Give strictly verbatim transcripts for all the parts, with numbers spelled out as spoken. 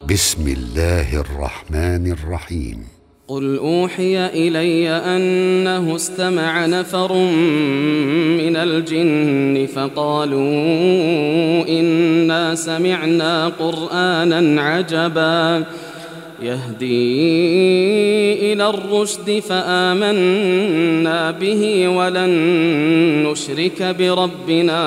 بسم الله الرحمن الرحيم. قل أوحي إلي أنه استمع نفر من الجن فقالوا إنا سمعنا قرآنا عجبا يهدي إلى الرشد فآمنا به ولن نشرك بربنا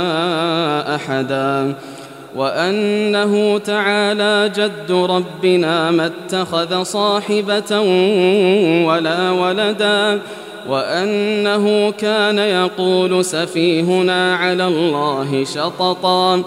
أحدا وأنه تعالى جد ربنا ما اتخذ صاحبة ولا ولدا وأنه كان يقول سفيهنا على الله شططا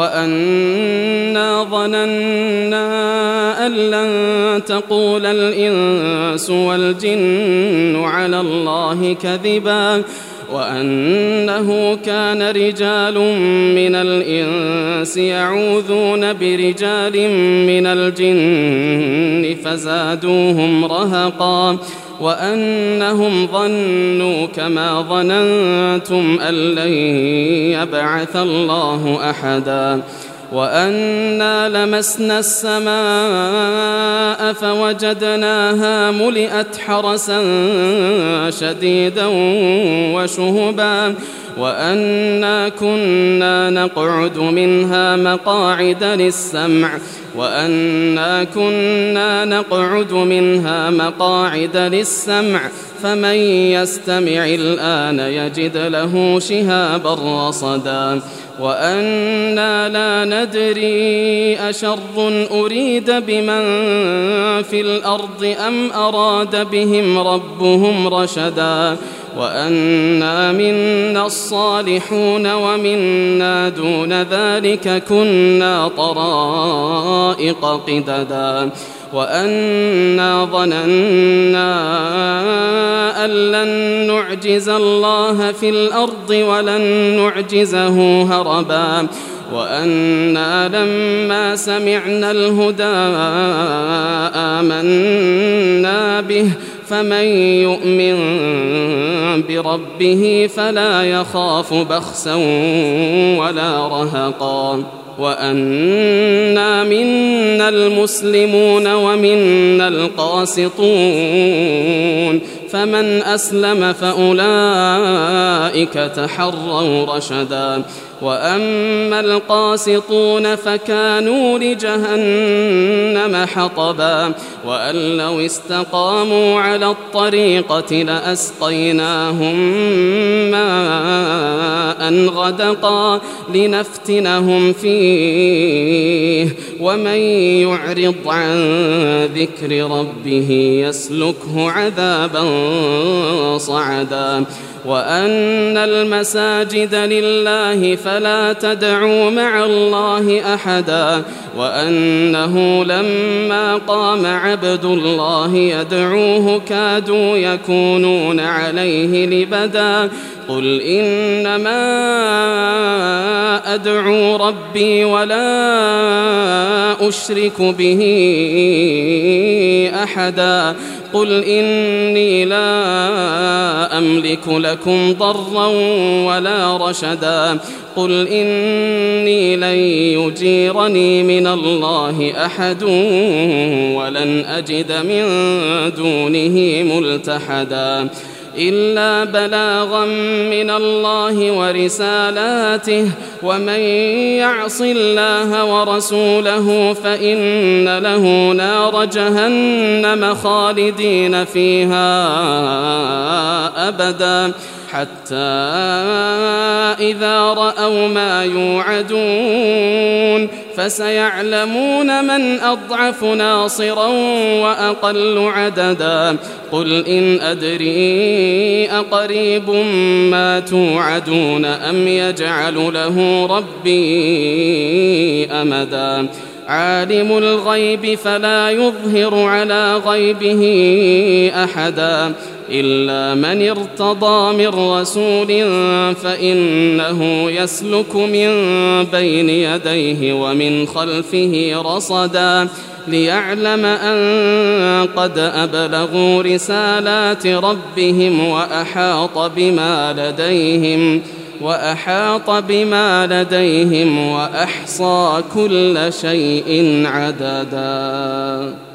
وأنا ظننا أن لن تقول الإنس والجن على الله كذبا وأنه كان رجال من الإنس يعوذون برجال من الجن فزادوهم رهقا وأنهم ظنوا كما ظننتم أن لن يبعث الله أحدا وأنا لمسنا السماء فوجدناها ملئت حرسا شديدا وشهبا وأنا كنا نقعد منها مقاعد للسمع وأنا كنا نقعد منها مقاعد للسمع فمن يستمع الآن يجد له شهابا رصدا وأنا لا ندري أشر أريد بمن في الأرض أم أراد بهم ربهم رشدا وأنا منا الصالحون ومنا دون ذلك كنا طرائق قددا وأنا ظننا أن لن نعجز الله في الأرض ولن نعجزه هربا وأنا لما سمعنا الهدى آمنا به فمن يؤمن بربه فلا يخاف بخسا ولا رهقا وأنا منا المسلمون ومنا القاسطون فمن أسلم فأولئك تحروا رشدا وأما القاسطون فكانوا لجهنم حطبا وأن لو استقاموا على الطريقة لأسقيناهم ماء غدقا لنفتنهم فيه ومن يعرض عن ذكر ربه يسلكه عذابا صعدا وأن المساجد لله فلا تدعوا مع الله أحدا وأنه لما قام عبد الله يدعوه كادوا يكونون عليه لبدا قل إنما أدعو ربي ولا أشرك به أحدا قل إني لا أملك لكم ضرا ولا رشدا قل إني لن يجيرني من الله أحد ولن أجد من دونه ملتحدا إلا بلاغا من الله ورسالاته ومن يعص الله ورسوله فإن له نار جهنم خالدين فيها أبدا حتى إذا رأوا ما يوعدون فسيعلمون من أضعف ناصرا وأقل عددا قل إن أدري أقريب ما توعدون أم يجعل له ربي أمدا عالم الغيب فلا يظهر على غيبه أحدا إلا من ارتضى من رسول فإنه يسلك من بين يديه ومن خلفه رصدا ليعلم أن قد أبلغوا رسالات ربهم وأحاط بما لديهم وأحاط بما لديهم وأحصى كل شيء عددا.